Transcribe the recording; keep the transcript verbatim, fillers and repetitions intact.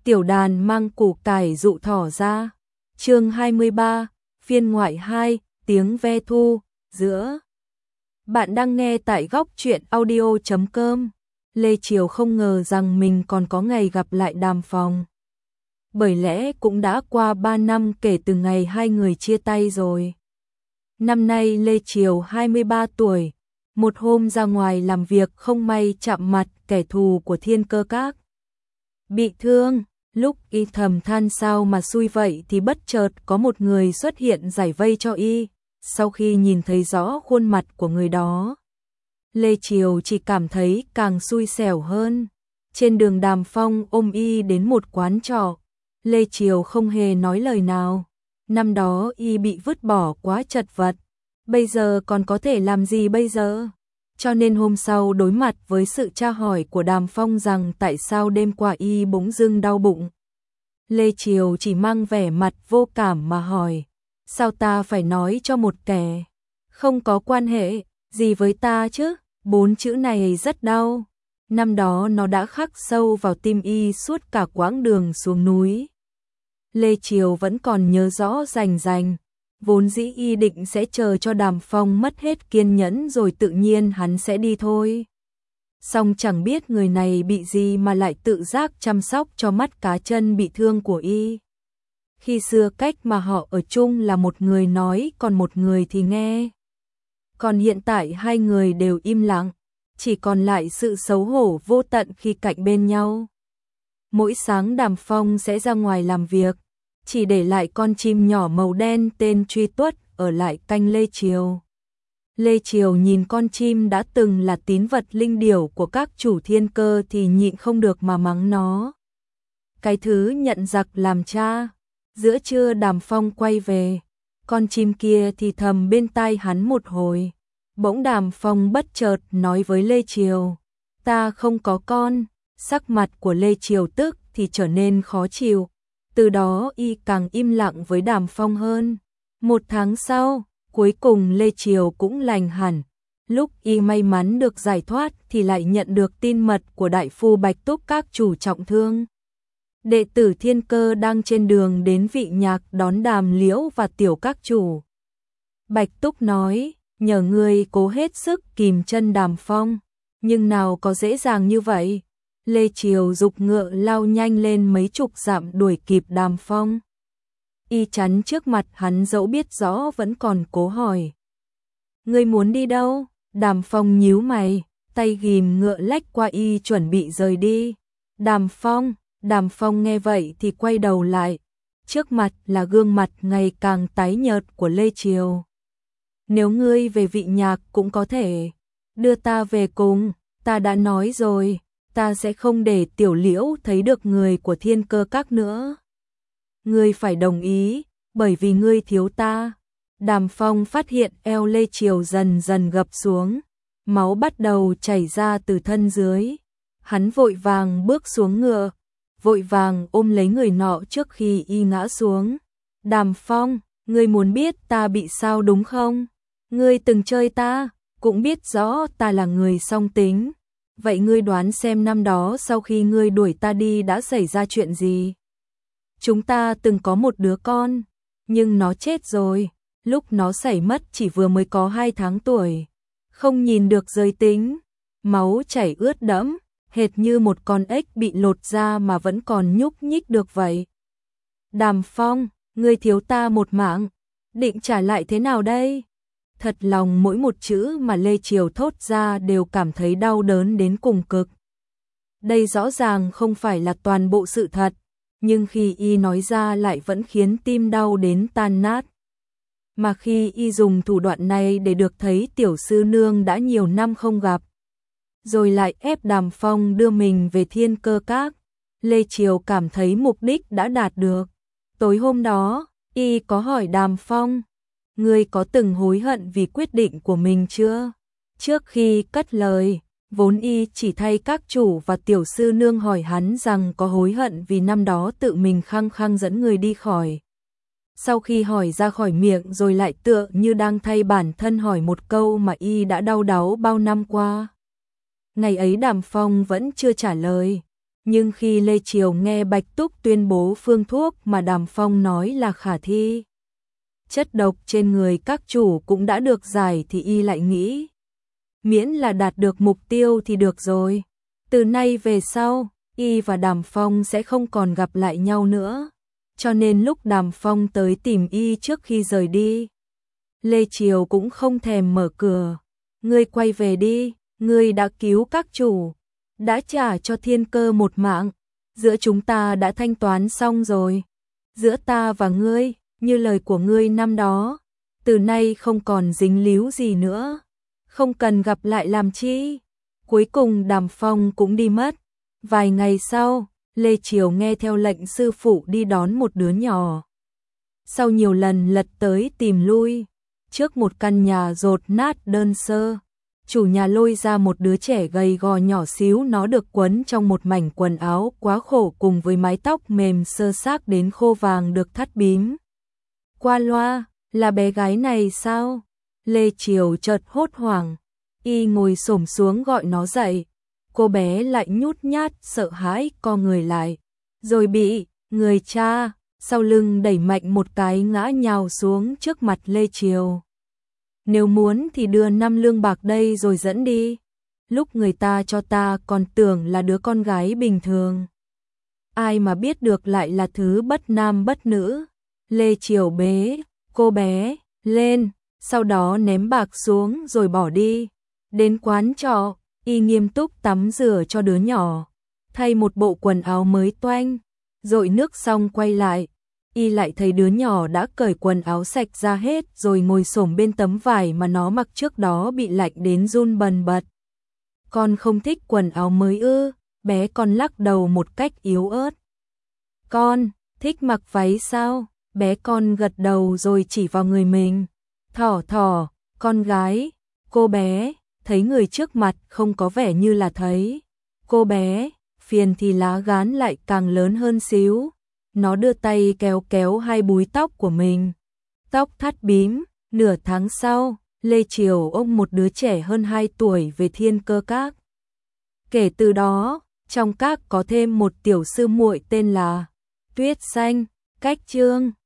tiểu đàn mang củ cải dụ thỏ ra. Chương hai mươi ba, phiên ngoại hai, tiếng ve thu, giữa. Bạn đang nghe tại góc truyện audio chấm com. Lê Triều không ngờ rằng mình còn có ngày gặp lại Đàm Phong. Bởi lẽ cũng đã qua ba năm kể từ ngày hai người chia tay rồi. Năm nay Lê Triều hai mươi ba tuổi, một hôm ra ngoài làm việc không may chạm mặt kẻ thù của Thiên Cơ Các. Bị thương, lúc y thầm than sao mà xui vậy thì bất chợt có một người xuất hiện giải vây cho y. Sau khi nhìn thấy rõ khuôn mặt của người đó, Lê Triều chỉ cảm thấy càng xui xẻo hơn. Trên đường Đàm Phong ôm y đến một quán trọ, Lê Triều không hề nói lời nào. Năm đó y bị vứt bỏ quá chật vật, bây giờ còn có thể làm gì bây giờ? Cho nên hôm sau đối mặt với sự tra hỏi của Đàm Phong rằng tại sao đêm qua y bỗng dưng đau bụng, Lê Triều chỉ mang vẻ mặt vô cảm mà hỏi, sao ta phải nói cho một kẻ không có quan hệ gì với ta chứ? Bốn chữ này rất đau. Năm đó nó đã khắc sâu vào tim y suốt cả quãng đường xuống núi. Lê Triều vẫn còn nhớ rõ rành rành. Vốn dĩ y định sẽ chờ cho Đàm Phong mất hết kiên nhẫn rồi tự nhiên hắn sẽ đi thôi. Song chẳng biết người này bị gì mà lại tự giác chăm sóc cho mắt cá chân bị thương của y. Khi xưa cách mà họ ở chung là một người nói còn một người thì nghe. Còn hiện tại hai người đều im lặng, chỉ còn lại sự xấu hổ vô tận khi cạnh bên nhau. Mỗi sáng Đàm Phong sẽ ra ngoài làm việc, chỉ để lại con chim nhỏ màu đen tên Truy Tuất ở lại canh Lê Triều. Lê Triều nhìn con chim đã từng là tín vật linh điểu của các chủ thiên cơ thì nhịn không được mà mắng nó. Cái thứ nhận giặc làm cha. Giữa trưa Đàm Phong quay về, con chim kia thì thầm bên tai hắn một hồi. Bỗng Đàm Phong bất chợt nói với Lê Triều, ta không có con. Sắc mặt của Lê Triều tức thì trở nên khó chịu. Từ đó y càng im lặng với Đàm Phong hơn. Một tháng sau, cuối cùng Lê Triều cũng lành hẳn. Lúc y may mắn được giải thoát thì lại nhận được tin mật của đại phu Bạch Túc Các chủ trọng thương. Đệ tử Thiên Cơ đang trên đường đến Vị Nhạc đón Đàm Liễu và Tiểu Các chủ. Bạch Túc nói, nhờ ngươi cố hết sức kìm chân Đàm Phong, nhưng nào có dễ dàng như vậy. Lê Triều dục ngựa lao nhanh lên mấy chục dặm đuổi kịp Đàm Phong. Y chắn trước mặt hắn dẫu biết rõ vẫn còn cố hỏi. Ngươi muốn đi đâu? Đàm Phong nhíu mày, tay ghim ngựa lách qua y chuẩn bị rời đi. Đàm Phong, Đàm Phong nghe vậy thì quay đầu lại. Trước mặt là gương mặt ngày càng tái nhợt của Lê Triều. Nếu ngươi về Vị Nhạc cũng có thể đưa ta về cùng, ta đã nói rồi. Ta sẽ không để Tiểu Liễu thấy được người của Thiên Cơ Các nữa. Ngươi phải đồng ý, bởi vì ngươi thiếu ta. Đàm Phong phát hiện eo Lê Triều dần dần gập xuống, máu bắt đầu chảy ra từ thân dưới. Hắn vội vàng bước xuống ngựa, vội vàng ôm lấy người nọ trước khi y ngã xuống. Đàm Phong, ngươi muốn biết ta bị sao đúng không? Ngươi từng chơi ta, cũng biết rõ ta là người song tính. Vậy ngươi đoán xem năm đó sau khi ngươi đuổi ta đi đã xảy ra chuyện gì? Chúng ta từng có một đứa con, nhưng nó chết rồi. Lúc nó xảy mất chỉ vừa mới có hai tháng tuổi. Không nhìn được giới tính, máu chảy ướt đẫm, hệt như một con ếch bị lột da mà vẫn còn nhúc nhích được vậy. Đàm Phong, ngươi thiếu ta một mạng, định trả lại thế nào đây? Thật lòng mỗi một chữ mà Lê Triều thốt ra đều cảm thấy đau đớn đến cùng cực. Đây rõ ràng không phải là toàn bộ sự thật, nhưng khi y nói ra lại vẫn khiến tim đau đến tan nát. Mà khi y dùng thủ đoạn này để được thấy tiểu sư nương đã nhiều năm không gặp, rồi lại ép Đàm Phong đưa mình về Thiên Cơ Các, Lê Triều cảm thấy mục đích đã đạt được. Tối hôm đó, y có hỏi Đàm Phong, ngươi có từng hối hận vì quyết định của mình chưa? Trước khi cất lời, vốn y chỉ thay các chủ và tiểu sư nương hỏi hắn rằng có hối hận vì năm đó tự mình khăng khăng dẫn người đi khỏi. Sau khi hỏi ra khỏi miệng rồi lại tựa như đang thay bản thân hỏi một câu mà y đã đau đáu bao năm qua. Ngày ấy Đàm Phong vẫn chưa trả lời. Nhưng khi Lê Triều nghe Bạch Túc tuyên bố phương thuốc mà Đàm Phong nói là khả thi, chất độc trên người các chủ cũng đã được giải thì y lại nghĩ, miễn là đạt được mục tiêu thì được rồi. Từ nay về sau, y và Đàm Phong sẽ không còn gặp lại nhau nữa. Cho nên lúc Đàm Phong tới tìm y trước khi rời đi, Lê Triều cũng không thèm mở cửa. Ngươi quay về đi, ngươi đã cứu các chủ, đã trả cho Thiên Cơ một mạng, giữa chúng ta đã thanh toán xong rồi. Giữa ta và ngươi, như lời của ngươi năm đó, từ nay không còn dính líu gì nữa, không cần gặp lại làm chi. Cuối cùng Đàm Phong cũng đi mất. Vài ngày sau, Lê Triều nghe theo lệnh sư phụ đi đón một đứa nhỏ. Sau nhiều lần lật tới tìm lui, trước một căn nhà dột nát đơn sơ, chủ nhà lôi ra một đứa trẻ gầy gò nhỏ xíu, nó được quấn trong một mảnh quần áo quá khổ cùng với mái tóc mềm sơ xác đến khô vàng được thắt bím. Qua loa, là bé gái này sao? Lê Triều chợt hốt hoảng, y ngồi xổm xuống gọi nó dậy. Cô bé lại nhút nhát sợ hãi co người lại, rồi bị người cha sau lưng đẩy mạnh một cái ngã nhào xuống trước mặt Lê Triều. Nếu muốn thì đưa năm lương bạc đây rồi dẫn đi. Lúc người ta cho ta còn tưởng là đứa con gái bình thường, ai mà biết được lại là thứ bất nam bất nữ. Lê Triều bế cô bé lên, sau đó ném bạc xuống rồi bỏ đi. Đến quán trọ, y nghiêm túc tắm rửa cho đứa nhỏ, thay một bộ quần áo mới toanh, dội nước xong quay lại, y lại thấy đứa nhỏ đã cởi quần áo sạch ra hết rồi ngồi xổm bên tấm vải mà nó mặc trước đó bị lạnh đến run bần bật. Con không thích quần áo mới ư? Bé con lắc đầu một cách yếu ớt. Con thích mặc váy sao? Bé con gật đầu rồi chỉ vào người mình. Thỏ thỏ, con gái. Cô bé thấy người trước mặt không có vẻ như là thấy cô bé, phiền thì lá gán lại càng lớn hơn xíu. Nó đưa tay kéo kéo hai búi tóc của mình, tóc thắt bím. Nửa tháng sau, Lê Triều ôm một đứa trẻ hơn hai tuổi về Thiên Cơ Các. Kể từ đó, trong các có thêm một tiểu sư muội tên là Tuyết Xanh. Cách chương